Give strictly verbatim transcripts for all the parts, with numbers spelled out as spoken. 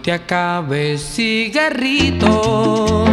te acabes cigarrito,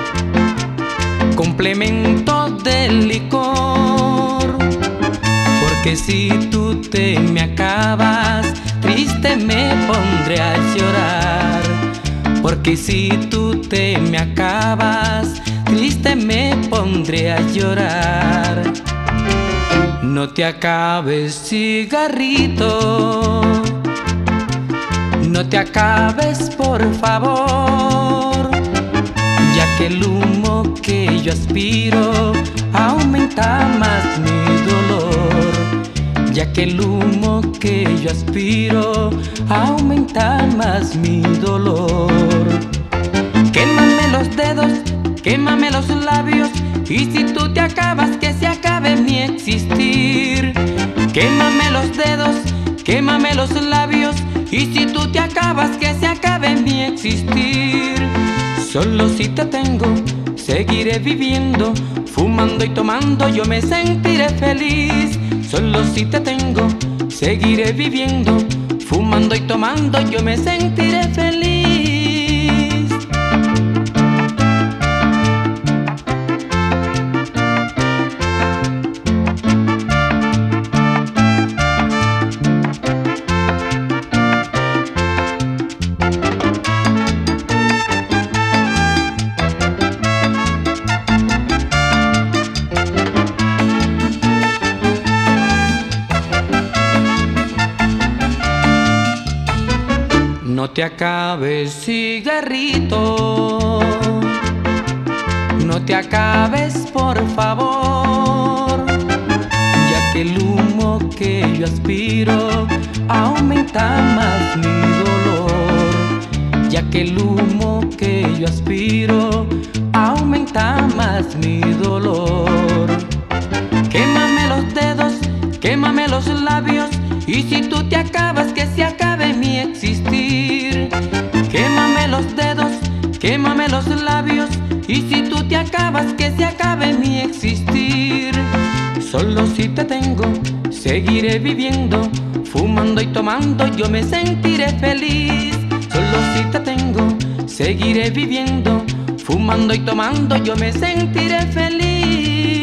complemento del licor, porque si tú te me acabas, triste me pondré a llorar. Porque si tú te me acabas, triste me pondré a llorar. No te acabes cigarrito, no te acabes por favor, ya que el humo que yo aspiro aumenta más mi dolor. Ya que el humo que yo aspiro aumenta más mi dolor. Quémame los dedos, quémame los labios, y si tú te acabas, que se acabe mi existir. Quémame los dedos, quémame los labios, y si tú te acabas, que se acabe mi existir. Solo si te tengo, seguiré viviendo, fumando y tomando, yo me sentiré feliz. Solo si te tengo, seguiré viviendo, fumando y tomando, yo me sentiré feliz. No te acabes cigarrito, no te acabes por favor, ya que el humo que yo aspiro aumenta más mi dolor. Ya que el humo que yo aspiro aumenta más mi dolor. Quémame los dedos, quémame los labios, y si tú te acabas, que se acabe mi existir. Quémame los dedos, quémame los labios, y si tú te acabas, que se acabe mi existir. Solo si te tengo, seguiré viviendo, fumando y tomando, yo me sentiré feliz. Solo si te tengo, seguiré viviendo, fumando y tomando, yo me sentiré feliz.